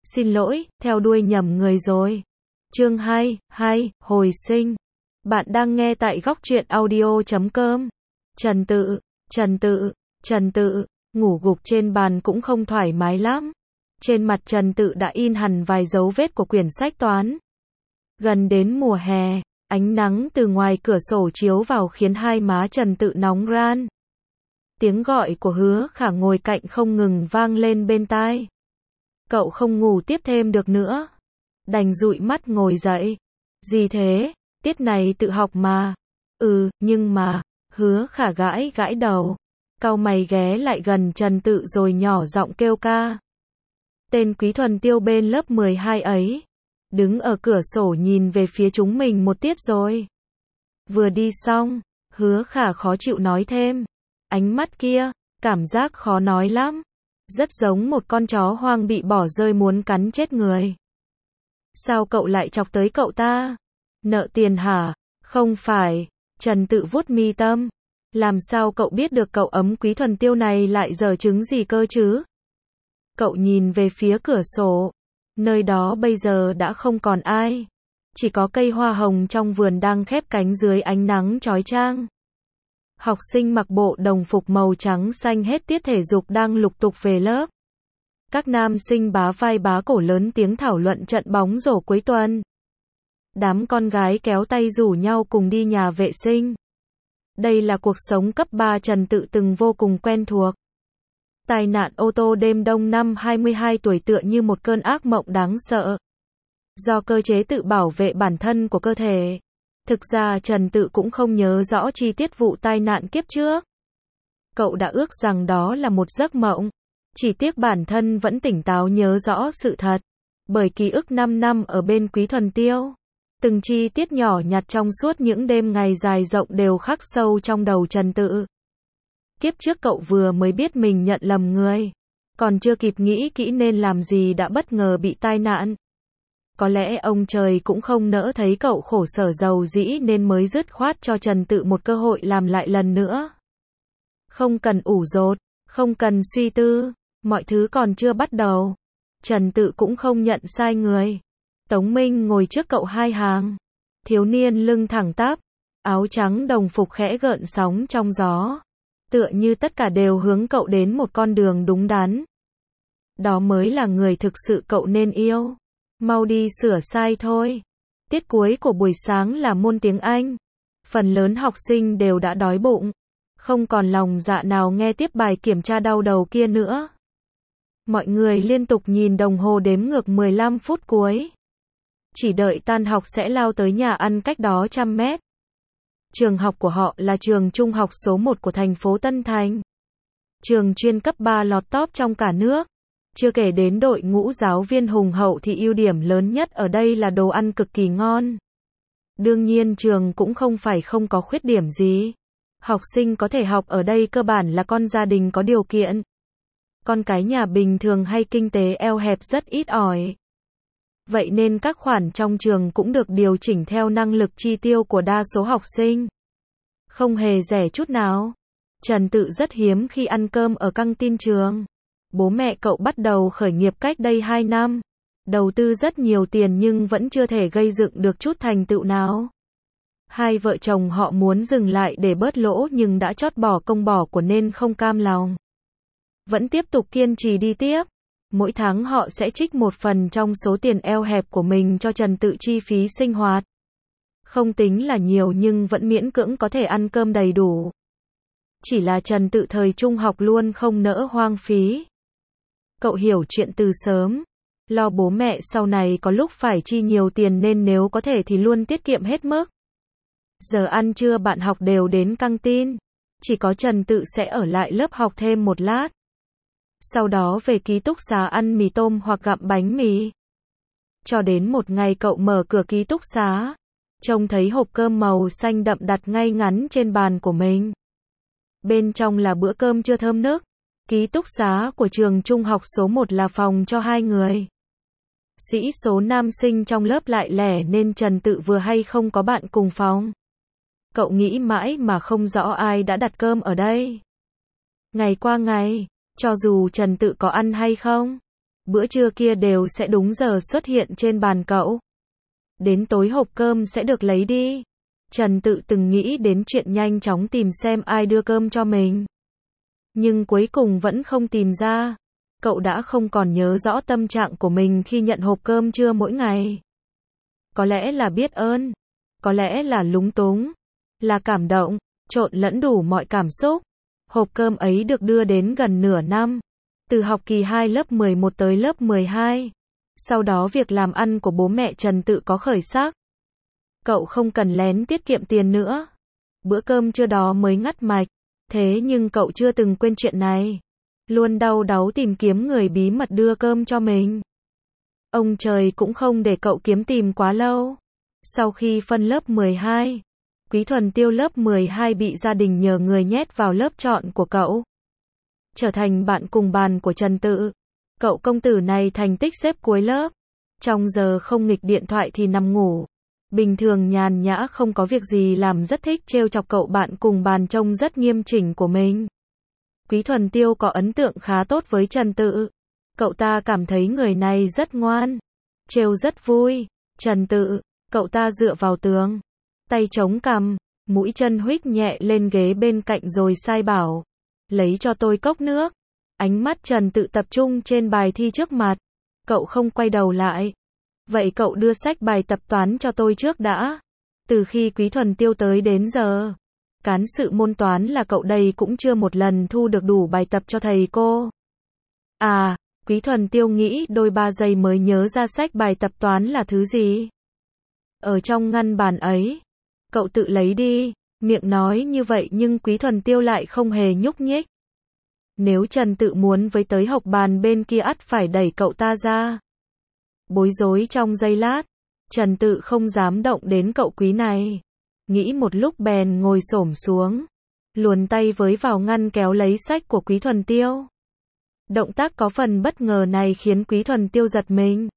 Xin lỗi, theo đuôi nhầm người rồi. Chương 2, hồi sinh. Bạn đang nghe tại góc truyện audio.com. Trần Tự, ngủ gục trên bàn cũng không thoải mái lắm. Trên mặt Trần Tự đã in hẳn vài dấu vết của quyển sách toán. Gần đến mùa hè, ánh nắng từ ngoài cửa sổ chiếu vào khiến hai má Trần Tự nóng ran. Tiếng gọi của Hứa Khả ngồi cạnh không ngừng vang lên bên tai. Cậu không ngủ tiếp thêm được nữa. Đành dụi mắt ngồi dậy. Gì thế? Tiết này tự học mà. Nhưng mà, Hứa Khả gãi gãi đầu. Cau mày ghé lại gần Trần Tự rồi nhỏ giọng kêu ca. Tên Quý Thuần Tiêu bên lớp 12 ấy. Đứng ở cửa sổ nhìn về phía chúng mình một tiết rồi. Vừa đi xong, Hứa Khả khó chịu nói thêm. Ánh mắt kia, cảm giác khó nói lắm. Rất giống một con chó hoang bị bỏ rơi muốn cắn chết người. Sao cậu lại chọc tới cậu ta? Nợ tiền hả? Không phải. Trần Tự vuốt mi tâm. Làm sao cậu biết được cậu ấm Quý Thuần Tiêu này lại giở trứng gì cơ chứ? Cậu nhìn về phía cửa sổ. Nơi đó bây giờ đã không còn ai. Chỉ có cây hoa hồng trong vườn đang khép cánh dưới ánh nắng chói chang. Học sinh mặc bộ đồng phục màu trắng xanh hết tiết thể dục đang lục tục về lớp. Các nam sinh bá vai bá cổ lớn tiếng thảo luận trận bóng rổ cuối tuần. Đám con gái kéo tay rủ nhau cùng đi nhà vệ sinh. Đây là cuộc sống cấp 3 Trần Tự từng vô cùng quen thuộc. Tai nạn ô tô đêm đông năm 22 tuổi tựa như một cơn ác mộng đáng sợ. Do cơ chế tự bảo vệ bản thân của cơ thể. Thực ra Trần Tự cũng không nhớ rõ chi tiết vụ tai nạn kiếp trước. Cậu đã ước rằng đó là một giấc mộng. Chỉ tiếc bản thân vẫn tỉnh táo nhớ rõ sự thật. Bởi ký ức 5 năm ở bên Quý Thuần Tiêu. Từng chi tiết nhỏ nhặt trong suốt những đêm ngày dài rộng đều khắc sâu trong đầu Trần Tự. Kiếp trước cậu vừa mới biết mình nhận lầm người. Còn chưa kịp nghĩ kỹ nên làm gì đã bất ngờ bị tai nạn. Có lẽ ông trời cũng không nỡ thấy cậu khổ sở giàu dĩ nên mới dứt khoát cho Trần Tự một cơ hội làm lại lần nữa. Không cần ủ dột, không cần suy tư, mọi thứ còn chưa bắt đầu. Trần Tự cũng không nhận sai người. Tống Minh ngồi trước cậu hai hàng. Thiếu niên lưng thẳng tắp, áo trắng đồng phục khẽ gợn sóng trong gió. Tựa như tất cả đều hướng cậu đến một con đường đúng đắn. Đó mới là người thực sự cậu nên yêu. Mau đi sửa sai thôi. Tiết cuối của buổi sáng là môn tiếng Anh. Phần lớn học sinh đều đã đói bụng. Không còn lòng dạ nào nghe tiếp bài kiểm tra đau đầu kia nữa. Mọi người liên tục nhìn đồng hồ đếm ngược 15 phút cuối. Chỉ đợi tan học sẽ lao tới nhà ăn cách đó 100 mét. Trường học của họ là trường trung học số 1 của thành phố Tân Thành. Trường chuyên cấp 3 lọt top trong cả nước. Chưa kể đến đội ngũ giáo viên hùng hậu thì ưu điểm lớn nhất ở đây là đồ ăn cực kỳ ngon. Đương nhiên trường cũng không phải không có khuyết điểm gì. Học sinh có thể học ở đây cơ bản là con gia đình có điều kiện. Con cái nhà bình thường hay kinh tế eo hẹp rất ít ỏi. Vậy nên các khoản trong trường cũng được điều chỉnh theo năng lực chi tiêu của đa số học sinh. Không hề rẻ chút nào. Trần Tự rất hiếm khi ăn cơm ở căng tin trường. Bố mẹ cậu bắt đầu khởi nghiệp cách đây 2 năm. Đầu tư rất nhiều tiền nhưng vẫn chưa thể gây dựng được chút thành tựu nào. Hai vợ chồng họ muốn dừng lại để bớt lỗ nhưng đã trót bỏ công bỏ của nên không cam lòng. Vẫn tiếp tục kiên trì đi tiếp. Mỗi tháng họ sẽ trích một phần trong số tiền eo hẹp của mình cho Trần Tự chi phí sinh hoạt. Không tính là nhiều nhưng vẫn miễn cưỡng có thể ăn cơm đầy đủ. Chỉ là Trần Tự thời trung học luôn không nỡ hoang phí. Cậu hiểu chuyện từ sớm. Lo bố mẹ sau này có lúc phải chi nhiều tiền nên nếu có thể thì luôn tiết kiệm hết mức. Giờ ăn trưa bạn học đều đến căng tin. Chỉ có Trần Tự sẽ ở lại lớp học thêm một lát. Sau đó về ký túc xá ăn mì tôm hoặc gặm bánh mì. Cho đến một ngày cậu mở cửa ký túc xá. Trông thấy hộp cơm màu xanh đậm đặt ngay ngắn trên bàn của mình. Bên trong là bữa cơm chưa thơm nức. Ký túc xá của trường trung học số 1 là phòng cho 2 người. Sĩ số nam sinh trong lớp lại lẻ nên Trần Tự vừa hay không có bạn cùng phòng. Cậu nghĩ mãi mà không rõ ai đã đặt cơm ở đây. Ngày qua ngày, cho dù Trần Tự có ăn hay không, Bữa trưa kia đều sẽ đúng giờ xuất hiện trên bàn cậu. Đến tối hộp cơm sẽ được lấy đi. Trần Tự từng nghĩ đến chuyện nhanh chóng tìm xem ai đưa cơm cho mình. Nhưng cuối cùng vẫn không tìm ra. Cậu đã không còn nhớ rõ tâm trạng của mình khi nhận hộp cơm trưa mỗi ngày. Có lẽ là biết ơn. Có lẽ là lúng túng. Là cảm động. Trộn lẫn đủ mọi cảm xúc. Hộp cơm ấy được đưa đến gần nửa năm. Từ học kỳ 2 lớp 11 tới lớp 12. Sau đó việc làm ăn của bố mẹ Trần Tự có khởi sắc. Cậu không cần lén tiết kiệm tiền nữa. Bữa cơm trưa đó mới ngắt mạch. Thế nhưng cậu chưa từng quên chuyện này. Luôn đau đáu tìm kiếm người bí mật đưa cơm cho mình. Ông trời cũng không để cậu kiếm tìm quá lâu. Sau khi phân lớp 12, Quý Thuần Tiêu lớp 12 bị gia đình nhờ người nhét vào lớp chọn của cậu. Trở thành bạn cùng bàn của Trần Tự. Cậu công tử này thành tích xếp cuối lớp. Trong giờ không nghịch điện thoại thì nằm ngủ. Bình thường nhàn nhã không có việc gì làm, rất thích trêu chọc cậu bạn cùng bàn trông rất nghiêm chỉnh của mình. Quý Thuần Tiêu có ấn tượng khá tốt với Trần Tự. Cậu ta cảm thấy người này rất ngoan. Trêu rất vui. Trần Tự, cậu ta dựa vào tường. Tay chống cằm, mũi chân huých nhẹ lên ghế bên cạnh rồi sai bảo. Lấy cho tôi cốc nước. Ánh mắt Trần Tự tập trung trên bài thi trước mặt. Cậu không quay đầu lại. Vậy cậu đưa sách bài tập toán cho tôi trước đã. Từ khi Quý Thuần Tiêu tới đến giờ, cán sự môn toán là cậu đây cũng chưa một lần thu được đủ bài tập cho thầy cô. À, Quý Thuần Tiêu nghĩ đôi 3 giây mới nhớ ra sách bài tập toán là thứ gì. Ở trong ngăn bàn ấy. Cậu tự lấy đi. Miệng nói như vậy nhưng Quý Thuần Tiêu lại không hề nhúc nhích. Nếu Trần Tự muốn với tới học bàn bên kia ắt phải đẩy cậu ta ra. Bối rối trong giây lát, Trần Tự không dám động đến cậu Quý này. Nghĩ một lúc bèn ngồi xổm xuống, luồn tay với vào ngăn kéo lấy sách của Quý Thuần Tiêu. Động tác có phần bất ngờ này khiến Quý Thuần Tiêu giật mình.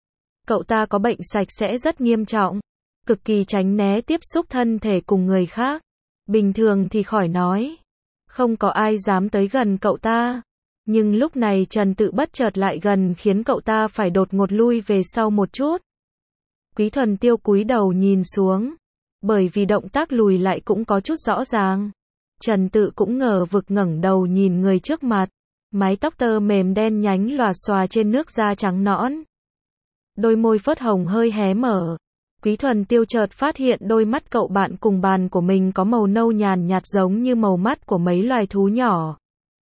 Cậu ta có bệnh sạch sẽ rất nghiêm trọng, cực kỳ tránh né tiếp xúc thân thể cùng người khác. Bình thường thì khỏi nói, không có ai dám tới gần cậu ta. Nhưng lúc này Trần Tự bất chợt lại gần khiến cậu ta phải đột ngột lui về sau một chút. Quý Thuần Tiêu cúi đầu nhìn xuống. Bởi vì động tác lùi lại cũng có chút rõ ràng. Trần Tự cũng ngờ vực ngẩng đầu nhìn người trước mặt. Mái tóc tơ mềm đen nhánh lòa xòa trên nước da trắng nõn. Đôi môi phớt hồng hơi hé mở. Quý Thuần Tiêu chợt phát hiện đôi mắt cậu bạn cùng bàn của mình có màu nâu nhàn nhạt giống như màu mắt của mấy loài thú nhỏ.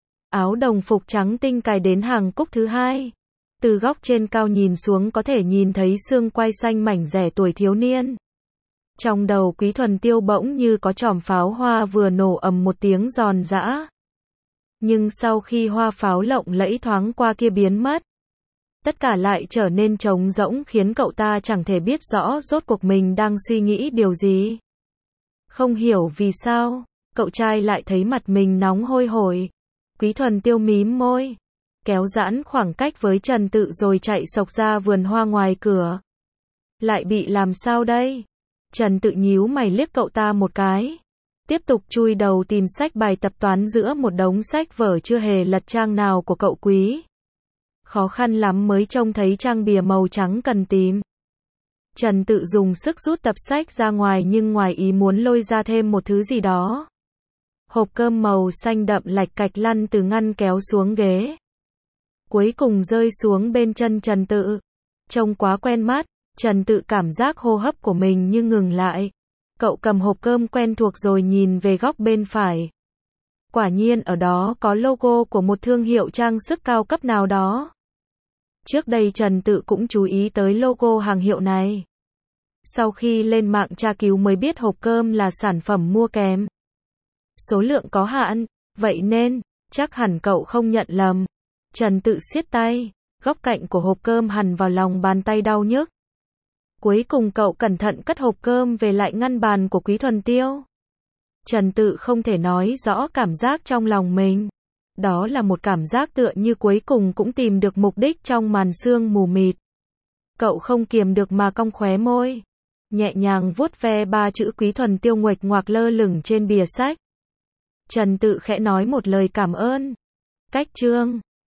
Áo đồng phục trắng tinh cài đến hàng cúc thứ hai. Từ góc trên cao nhìn xuống có thể nhìn thấy xương quai xanh mảnh rẻ tuổi thiếu niên. Trong đầu Quý Thuần Tiêu bỗng như có chòm pháo hoa vừa nổ ầm một tiếng giòn giã. Nhưng sau khi hoa pháo lộng lẫy thoáng qua kia biến mất, tất cả lại trở nên trống rỗng khiến cậu ta chẳng thể biết rõ rốt cuộc mình đang suy nghĩ điều gì. Không hiểu vì sao, cậu trai lại thấy mặt mình nóng hôi hổi. Quý Thuần Tiêu mím môi, kéo giãn khoảng cách với Trần Tự rồi chạy xộc ra vườn hoa ngoài cửa. Lại bị làm sao đây? Trần Tự nhíu mày liếc cậu ta một cái. Tiếp tục chui đầu tìm sách bài tập toán giữa một đống sách vở chưa hề lật trang nào của cậu Quý. Khó khăn lắm mới trông thấy trang bìa màu trắng cần tìm. Trần Tự dùng sức rút tập sách ra ngoài nhưng ngoài ý muốn lôi ra thêm một thứ gì đó. Hộp cơm màu xanh đậm lạch cạch lăn từ ngăn kéo xuống ghế. Cuối cùng rơi xuống bên chân Trần Tự. Trông quá quen mắt, Trần Tự cảm giác hô hấp của mình như ngừng lại. Cậu cầm hộp cơm quen thuộc rồi nhìn về góc bên phải. Quả nhiên ở đó có logo của một thương hiệu trang sức cao cấp nào đó. Trước đây Trần Tự cũng chú ý tới logo hàng hiệu này. Sau khi lên mạng tra cứu mới biết hộp cơm là sản phẩm mua kèm. Số lượng có hạn, vậy nên, chắc hẳn cậu không nhận lầm. Trần Tự siết tay, góc cạnh của hộp cơm hằn vào lòng bàn tay đau nhức. Cuối cùng cậu cẩn thận cất hộp cơm về lại ngăn bàn của Quý Thuần Tiêu. Trần Tự không thể nói rõ cảm giác trong lòng mình. Đó là một cảm giác tựa như cuối cùng cũng tìm được mục đích trong màn sương mù mịt. Cậu không kiềm được mà cong khóe môi. Nhẹ nhàng vuốt ve 3 chữ Quý Thuần Tiêu nguệch ngoạc lơ lửng trên bìa sách. Trần Tự khẽ nói một lời cảm ơn. Cách chương